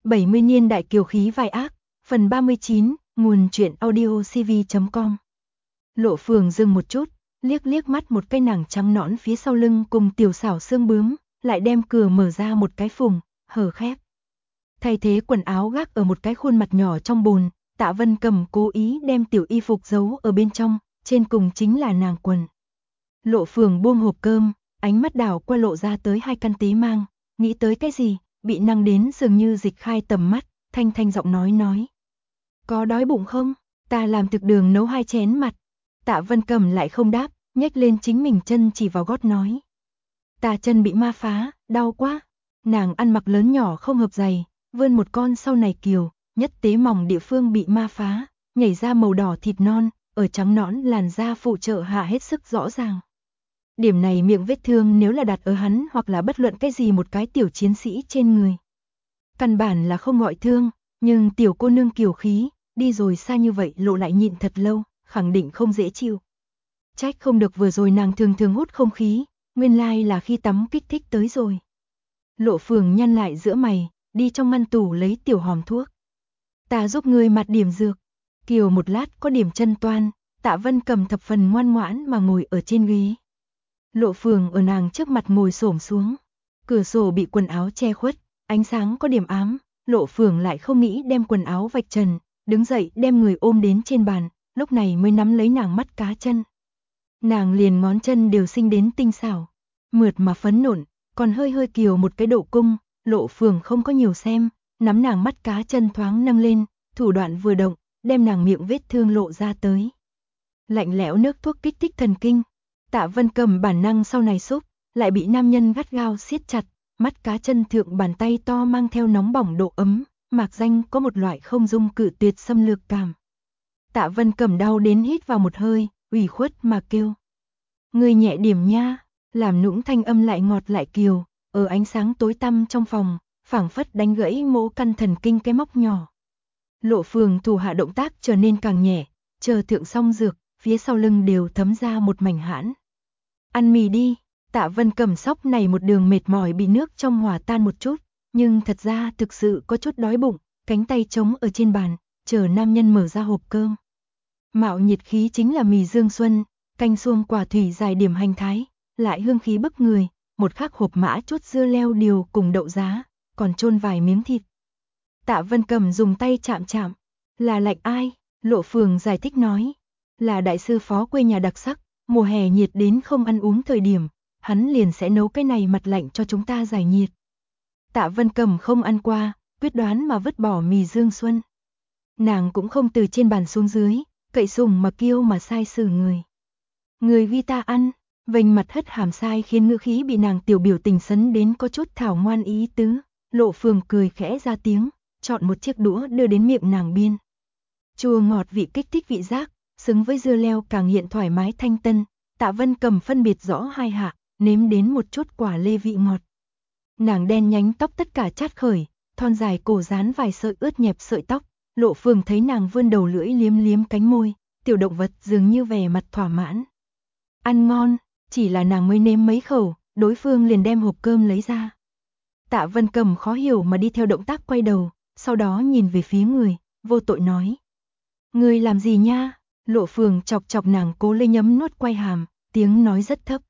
70 niên đại kiều khí vai ác, phần 39, nguồn truyện audio cv.com. Lộ Phường dừng một chút, liếc liếc mắt một cái nàng trắng nõn phía sau lưng cùng tiểu xảo xương bướm, lại đem cửa mở ra một cái phùng, hở khép. Thay thế quần áo gác ở một cái khuôn mặt nhỏ trong bồn, Tạ Vân Cầm cố ý đem tiểu y phục giấu ở bên trong, trên cùng chính là nàng quần. Lộ Phường buông hộp cơm, ánh mắt đảo qua lộ ra tới hai căn tí mang, nghĩ tới cái gì, bị năng đến dường như dịch khai tầm mắt, thanh thanh giọng nói. Có đói bụng không? Ta làm thực đường nấu 2 chén mặt. Tạ Vân Cầm lại không đáp, nhếch lên chính mình chân chỉ vào gót nói. Ta chân bị ma phá, đau quá. Nàng ăn mặc lớn nhỏ không hợp giày, vươn một con sau này kiều, nhất tế mỏng địa phương bị ma phá, nhảy ra màu đỏ thịt non, ở trắng nõn làn da phụ trợ hạ hết sức rõ ràng. Điểm này miệng vết thương nếu là đặt ở hắn hoặc là bất luận cái gì một cái tiểu chiến sĩ trên người. Căn bản là không gọi thương, nhưng tiểu cô nương kiều khí, đi rồi xa như vậy lộ lại nhịn thật lâu, khẳng định không dễ chịu. Trách không được vừa rồi nàng thường hút không khí, nguyên lai là khi tắm kích thích tới rồi. Lộ Phường nhăn lại giữa mày, đi trong ngăn tủ lấy tiểu hòm thuốc. Ta giúp ngươi mặt điểm dược. Kiều một lát có điểm chân toan, Tạ Vân Cầm thập phần ngoan ngoãn mà ngồi ở trên ghế. Lộ Phường ở nàng trước mặt ngồi xổm xuống. Cửa sổ bị quần áo che khuất, ánh sáng có điểm ám, Lộ Phường lại không nghĩ đem quần áo vạch trần, đứng dậy đem người ôm đến trên bàn, lúc này mới nắm lấy nàng mắt cá chân. Nàng liền ngón chân đều sinh đến tinh xảo, mượt mà phấn nộn, còn hơi kiều một cái độ cung, Lộ Phường không có nhiều xem, nắm nàng mắt cá chân thoáng nâng lên, thủ đoạn vừa động, đem nàng miệng vết thương lộ ra tới. Lạnh lẽo nước thuốc kích thích thần kinh, Tạ Vân Cầm bản năng sau này xúc, lại bị nam nhân gắt gao siết chặt, mắt cá chân thượng bàn tay to mang theo nóng bỏng độ ấm, mạc danh có một loại không dung cự tuyệt xâm lược cảm. Tạ Vân Cầm đau đến hít vào một hơi, ủy khuất mà kêu. Người nhẹ điểm nha, làm nũng thanh âm lại ngọt lại kiều, ở ánh sáng tối tăm trong phòng, phảng phất đánh gãy mỗ căn thần kinh cái móc nhỏ. Lộ Phường thủ hạ động tác trở nên càng nhẹ, chờ thượng xong dược, phía sau lưng đều thấm ra một mảnh hãn. Ăn mì đi. Tạ Vân Cầm sóc này một đường mệt mỏi bị nước trong hòa tan một chút, nhưng thật ra thực sự có chút đói bụng, cánh tay trống ở trên bàn, chờ nam nhân mở ra hộp cơm. Mạo nhiệt khí chính là mì Dương Xuân, canh xuông quả thủy dài điểm hành thái, lại hương khí bức người, một khắc hộp mã chút dưa leo điều cùng đậu giá, còn chôn vài miếng thịt. Tạ Vân Cầm dùng tay chạm, là lạnh ai? Lộ Phường giải thích nói, là đại sư phó quê nhà đặc sắc, mùa hè nhiệt đến không ăn uống thời điểm. Hắn liền sẽ nấu cái này mặt lạnh cho chúng ta giải nhiệt. Tạ Vân Cầm không ăn qua, quyết đoán mà vứt bỏ mì Dương Xuân. Nàng cũng không từ trên bàn xuống dưới, cậy sùng mà kêu mà sai xử người. Người vi ta ăn, vênh mặt hất hàm sai khiến ngữ khí bị nàng tiểu biểu tình sấn đến có chút thảo ngoan ý tứ. Lộ Phường cười khẽ ra tiếng, chọn một chiếc đũa đưa đến miệng nàng biên. Chua ngọt vị kích thích vị giác, xứng với dưa leo càng hiện thoải mái thanh tân. Tạ Vân Cầm phân biệt rõ hai hạ, nếm đến một chút quả lê vị ngọt. Nàng đen nhánh tóc tất cả chát khởi, thon dài cổ dán vài sợi ướt nhẹp sợi tóc, Lộ Phường thấy nàng vươn đầu lưỡi liếm cánh môi, tiểu động vật dường như vẻ mặt thỏa mãn. Ăn ngon, chỉ là nàng mới nếm mấy khẩu, đối phương liền đem hộp cơm lấy ra. Tạ Vân Cầm khó hiểu mà đi theo động tác quay đầu, sau đó nhìn về phía người, vô tội nói. Người làm gì nha? Lộ Phường chọc nàng cố lê nhấm nuốt quay hàm, tiếng nói rất thấp.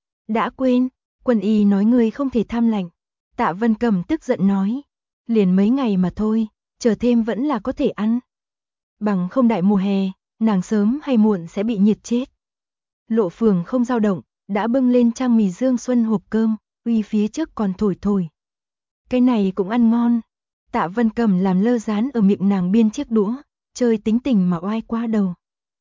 Đã quên, Quân y nói ngươi không thể tham lạnh. Tạ Vân Cầm tức giận nói. Liền mấy ngày mà thôi, chờ thêm vẫn là có thể ăn. Bằng không đại mùa hè, nàng sớm hay muộn sẽ bị nhiệt chết. Lộ Phường không dao động, đã bưng lên trang mì Dương Xuân hộp cơm, uy phía trước còn thổi. Cái này cũng ăn ngon. Tạ Vân Cầm làm lơ dán ở miệng nàng biên chiếc đũa, chơi tính tình mà oai qua đầu.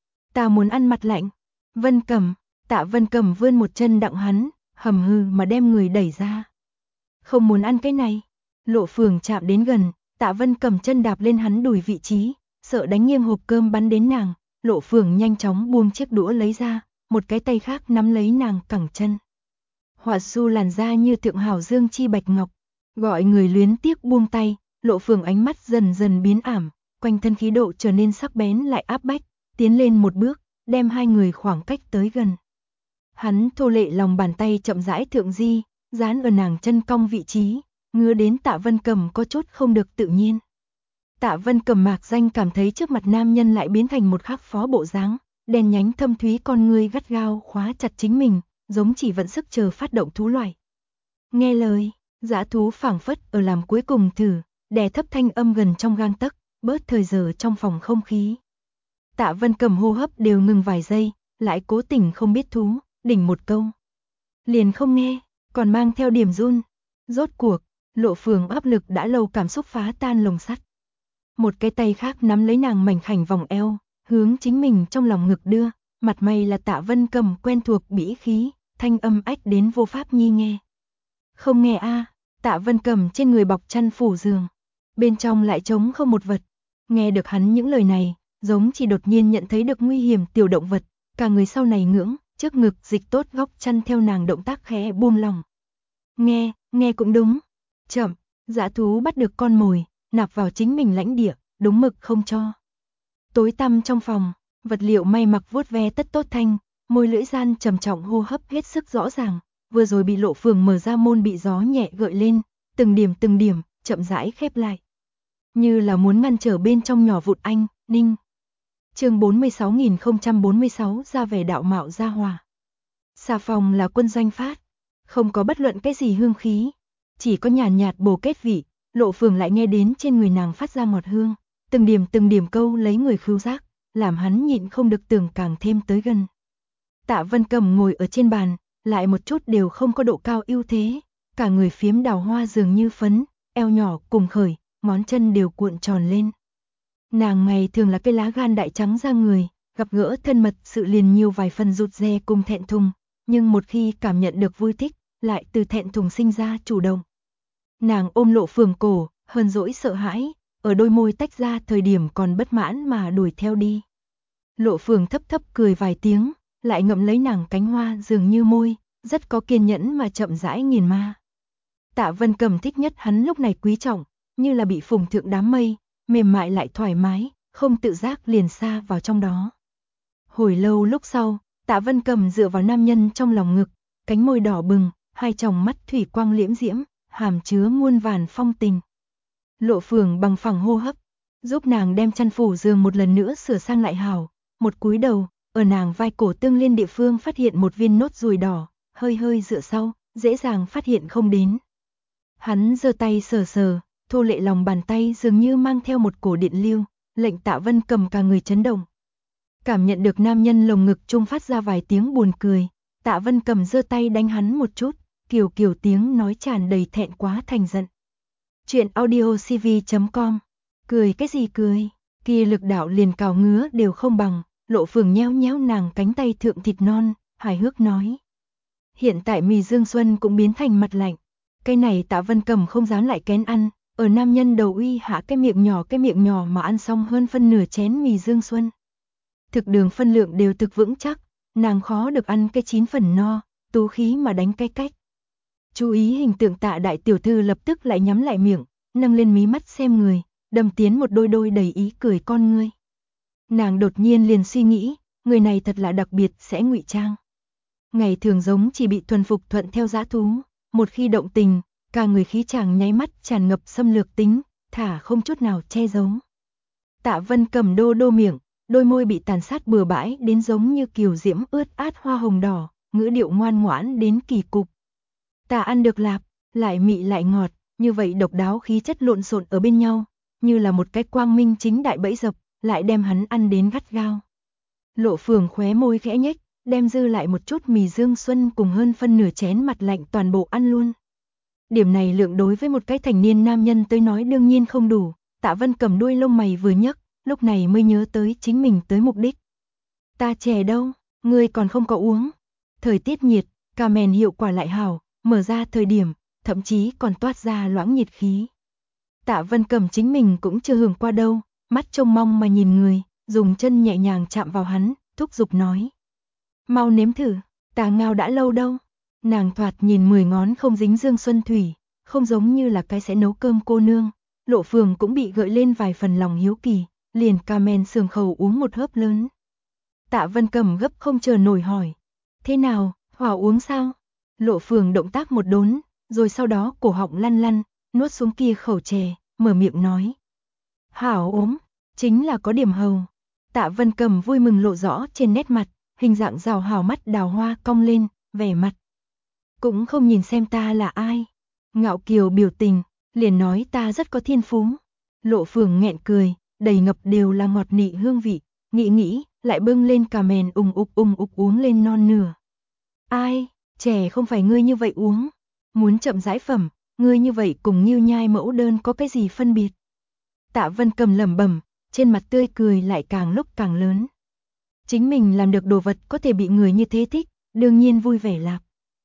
Ta muốn ăn mặt lạnh. Vân Cầm, Tạ Vân Cầm vươn một chân đặng hắn, hầm hừ mà đem người đẩy ra. Không muốn ăn cái này. Lộ Phường chạm đến gần, Tạ Vân Cầm chân đạp lên hắn đùi vị trí, sợ đánh nghiêng hộp cơm bắn đến nàng. Lộ Phường nhanh chóng buông chiếc đũa lấy ra, một cái tay khác nắm lấy nàng cẳng chân. Họa su làn da như thượng hảo dương chi bạch ngọc, gọi người luyến tiếc buông tay. Lộ Phường ánh mắt dần biến ảm, quanh thân khí độ trở nên sắc bén lại áp bách, tiến lên một bước, đem hai người khoảng cách tới gần. Hắn thô lệ lòng bàn tay chậm rãi thượng di, dán ở nàng chân cong vị trí, ngứa đến Tạ Vân Cầm có chút không được tự nhiên. Tạ Vân Cầm mạc danh cảm thấy trước mặt nam nhân lại biến thành một khác phó bộ dáng, đen nhánh thâm thúy con ngươi gắt gao khóa chặt chính mình, giống chỉ vận sức chờ phát động thú loại. Nghe lời, dã thú phảng phất ở làm cuối cùng thử, đè thấp thanh âm gần trong gang tấc, bớt thời giờ trong phòng không khí. Tạ Vân Cầm hô hấp đều ngừng vài giây, lại cố tình không biết thú, đỉnh một câu. Liền không nghe, còn mang theo điểm run. Rốt cuộc, Lộ Phường áp lực đã lâu cảm xúc phá tan lồng sắt. Một cái tay khác nắm lấy nàng mảnh khảnh vòng eo, hướng chính mình trong lòng ngực đưa, mặt mày là Tạ Vân Cầm quen thuộc bỉ khí, thanh âm ách đến vô pháp nhi nghe. Không nghe a. Tạ Vân Cầm trên người bọc chăn phủ giường, bên trong lại trống không một vật. Nghe được hắn những lời này, giống chỉ đột nhiên nhận thấy được nguy hiểm tiểu động vật, cả người sau này ngưỡng, trước ngực dịch tốt góc chăn theo nàng động tác khẽ buông lòng. Nghe cũng đúng. Chậm, dã thú bắt được con mồi, nạp vào chính mình lãnh địa, đúng mực không cho. Tối tăm trong phòng, vật liệu may mặc vuốt ve tất tốt thanh, môi lưỡi gian trầm trọng hô hấp hết sức rõ ràng, vừa rồi bị Lộ Phường mở ra môn bị gió nhẹ gợi lên, từng điểm, chậm rãi khép lại. Như là muốn ngăn trở bên trong nhỏ vụt anh, ninh. Chương 46046 ra vẻ đạo mạo gia hòa. Xà phòng là quân doanh phát, không có bất luận cái gì hương khí, chỉ có nhàn nhạt bồ kết vị, Lộ Phường lại nghe đến trên người nàng phát ra ngọt hương, từng điểm câu lấy người khứu giác, làm hắn nhịn không được tưởng càng thêm tới gần. Tạ Vân Cầm ngồi ở trên bàn, lại một chút đều không có độ cao ưu thế, cả người phiếm đào hoa dường như phấn, eo nhỏ cùng khởi, ngón chân đều cuộn tròn lên. Nàng ngày thường là cái lá gan đại trắng ra người, gặp gỡ thân mật sự liền nhiều vài phần rụt rè cùng thẹn thùng, nhưng một khi cảm nhận được vui thích, lại từ thẹn thùng sinh ra chủ động. Nàng ôm Lộ Phường cổ, hờn dỗi sợ hãi, ở đôi môi tách ra thời điểm còn bất mãn mà đuổi theo đi. Lộ Phường thấp thấp cười vài tiếng, lại ngậm lấy nàng cánh hoa dường như môi, rất có kiên nhẫn mà chậm rãi nghiền ma. Tạ Vân Cầm thích nhất hắn lúc này quý trọng, như là bị phùng thượng đám mây, mềm mại lại thoải mái, không tự giác liền xa vào trong đó. Hồi lâu lúc sau, Tạ Vân Cầm dựa vào nam nhân trong lòng ngực, cánh môi đỏ bừng, hai tròng mắt thủy quang liễm diễm, hàm chứa muôn vàn phong tình. Lộ Phường bằng phẳng hô hấp, giúp nàng đem chăn phủ giường một lần nữa sửa sang lại hảo, một cúi đầu, ở nàng vai cổ tương liên địa phương phát hiện một viên nốt ruồi đỏ, hơi dựa sau, dễ dàng phát hiện không đến. Hắn giơ tay sờ, thô lệ lòng bàn tay dường như mang theo một cổ điện lưu, lệnh Tạ Vân Cầm cả người chấn động. Cảm nhận được nam nhân lồng ngực trung phát ra vài tiếng buồn cười, Tạ Vân Cầm giơ tay đánh hắn một chút, kiều tiếng nói tràn đầy thẹn quá thành giận. Chuyện audiocv.com. Cười cái gì cười, kia lực đạo liền cào ngứa đều không bằng. Lộ Phường nhéo nàng cánh tay thượng thịt non, hài hước nói. Hiện tại mì Dương Xuân cũng biến thành mặt lạnh, cái này Tạ Vân Cầm không dám lại kén ăn, ở nam nhân đầu uy hạ cái miệng nhỏ mà ăn xong hơn phân nửa chén mì Dương Xuân. Thực đường phân lượng đều thực vững chắc, nàng khó được ăn cái 9 phần no, tú khí mà đánh cái cách. Chú ý hình tượng Tạ đại tiểu thư lập tức lại nhắm lại miệng, nâng lên mí mắt xem người, đâm tiến một đôi đầy ý cười con ngươi. Nàng đột nhiên liền suy nghĩ, người này thật là đặc biệt sẽ ngụy trang. Ngày thường giống chỉ bị thuần phục thuận theo dã thú, một khi động tình, cả người khí chàng nháy mắt tràn ngập xâm lược tính, thả không chút nào che giấu. Tạ Vân Cầm đô miệng, đôi môi bị tàn sát bừa bãi đến giống như kiều diễm ướt át hoa hồng đỏ, ngữ điệu ngoan ngoãn đến kỳ cục. Ta ăn được lạp, lại mị lại ngọt, như vậy độc đáo khí chất lộn xộn ở bên nhau, như là một cái quang minh chính đại bẫy dập, lại đem hắn ăn đến gắt gao. Lộ Phường khóe môi khẽ nhếch, đem dư lại một chút mì Dương Xuân cùng hơn phân nửa chén mặt lạnh toàn bộ ăn luôn. Điểm này lượng đối với một cái thành niên nam nhân tới nói đương nhiên không đủ, Tạ Vân Cầm đuôi lông mày vừa nhấc, lúc này mới nhớ tới chính mình tới mục đích. Ta chè đâu, ngươi còn không có uống. Thời tiết nhiệt, cà mèn hiệu quả lại hảo, mở ra thời điểm, thậm chí còn toát ra loãng nhiệt khí. Tạ Vân Cầm chính mình cũng chưa hưởng qua đâu, mắt trông mong mà nhìn người, dùng chân nhẹ nhàng chạm vào hắn, thúc giục nói. Mau nếm thử, ta ngao đã lâu đâu. Nàng thoạt nhìn 10 ngón không dính Dương Xuân Thủy, không giống như là cái sẽ nấu cơm cô nương. Lộ Phường cũng bị gợi lên vài phần lòng hiếu kỳ, liền cà men sườn khẩu uống một hớp lớn. Tạ Vân Cầm gấp không chờ nổi hỏi. Thế nào, hỏa uống sao? Lộ Phường động tác một đốn, rồi sau đó cổ họng lăn, nuốt xuống kia khẩu chè, mở miệng nói. Hảo ốm, chính là có điểm hầu. Tạ Vân Cầm vui mừng lộ rõ trên nét mặt, hình dạng rào hảo mắt đào hoa cong lên, vẻ mặt. Cũng không nhìn xem ta là ai. Ngạo kiều biểu tình, liền nói ta rất có thiên phú. Lộ Phường nghẹn cười, đầy ngập đều là ngọt nị hương vị, nghĩ, lại bưng lên cà mèn ùng ục uống lên non nửa. Ai, chè không phải ngươi như vậy uống. Muốn chậm rãi phẩm, ngươi như vậy cùng Nhiêu Nhai mẫu đơn có cái gì phân biệt. Tạ Vân Cầm lẩm bẩm, trên mặt tươi cười lại càng lúc càng lớn. Chính mình làm được đồ vật có thể bị người như thế thích, đương nhiên vui vẻ lạc.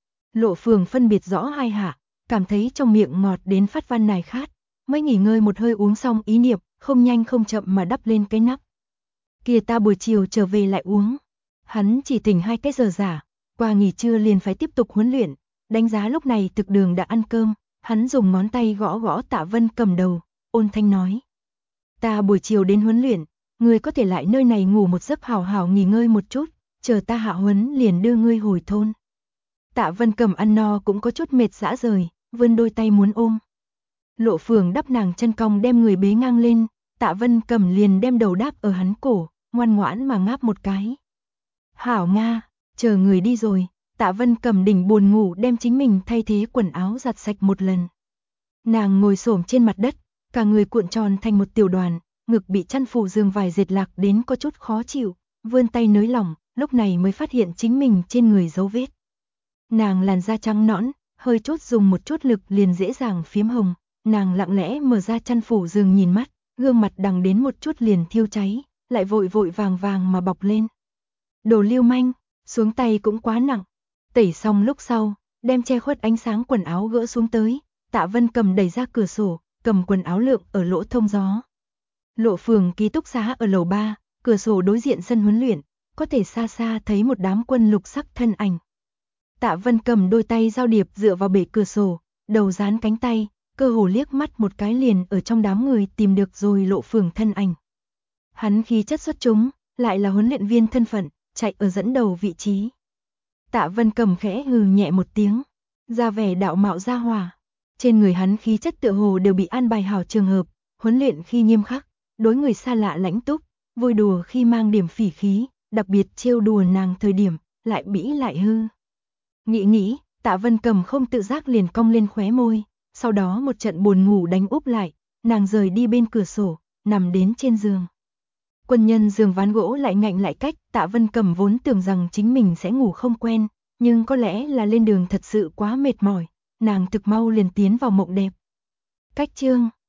Lộ Phường phân biệt rõ hai hạ, cảm thấy trong miệng ngọt đến phát van nài khát, mới nghỉ ngơi một hơi uống xong ý niệm, không nhanh không chậm mà đắp lên cái nắp. Kìa ta buổi chiều trở về lại uống. Hắn chỉ tỉnh 2 cái giờ giả, qua nghỉ trưa liền phải tiếp tục huấn luyện, đánh giá lúc này thực đường đã ăn cơm, hắn dùng ngón tay gõ gõ Tạ Vân Cầm đầu, ôn thanh nói. Ta buổi chiều đến huấn luyện, ngươi có thể lại nơi này ngủ một giấc hảo hảo nghỉ ngơi một chút, chờ ta hạ huấn liền đưa ngươi hồi thôn. Tạ Vân Cầm ăn no cũng có chút mệt rã rời, vươn đôi tay muốn ôm. Lộ Phường đắp nàng chân cong đem người bế ngang lên, Tạ Vân Cầm liền đem đầu đáp ở hắn cổ, ngoan ngoãn mà ngáp một cái. Hảo Nga, chờ người đi rồi, Tạ Vân Cầm đỉnh buồn ngủ đem chính mình thay thế quần áo giặt sạch một lần. Nàng ngồi xổm trên mặt đất, cả người cuộn tròn thành một tiểu đoàn, ngực bị chăn phủ giường vải dệt lạc đến có chút khó chịu, vươn tay nới lỏng, lúc này mới phát hiện chính mình trên người dấu vết. Nàng làn da trắng nõn, hơi chút dùng một chút lực liền dễ dàng phiếm hồng, nàng lặng lẽ mở ra chăn phủ giường nhìn mắt, gương mặt đằng đến một chút liền thiêu cháy, lại vội vội vàng vàng mà bọc lên. Đồ lưu manh, xuống tay cũng quá nặng. Tẩy xong lúc sau, đem che khuất ánh sáng quần áo gỡ xuống tới, Tạ Vân Cầm đẩy ra cửa sổ, cầm quần áo lượng ở lỗ thông gió. Lộ Phường ký túc xá ở lầu 3, cửa sổ đối diện sân huấn luyện, có thể xa xa thấy một đám quân lục sắc thân ảnh. Tạ Vân Cầm đôi tay giao điệp dựa vào bể cửa sổ, đầu dán cánh tay, cơ hồ liếc mắt một cái liền ở trong đám người tìm được rồi Lộ Phường thân ảnh. Hắn khí chất xuất chúng, lại là huấn luyện viên thân phận, chạy ở dẫn đầu vị trí. Tạ Vân Cầm khẽ hừ nhẹ một tiếng, ra vẻ đạo mạo ra hòa. Trên người hắn khí chất tựa hồ đều bị an bài hảo trường hợp, huấn luyện khi nghiêm khắc, đối người xa lạ lãnh túc, vui đùa khi mang điểm phỉ khí, đặc biệt trêu đùa nàng thời điểm, lại bĩ lại hư. Nghĩ, Tạ Vân Cầm không tự giác liền cong lên khóe môi, sau đó một trận buồn ngủ đánh úp lại, nàng rời đi bên cửa sổ, nằm đến trên giường. Quân nhân giường ván gỗ lại ngạnh lại cách, Tạ Vân Cầm vốn tưởng rằng chính mình sẽ ngủ không quen, nhưng có lẽ là lên đường thật sự quá mệt mỏi, nàng thực mau liền tiến vào mộng đẹp. Cách chương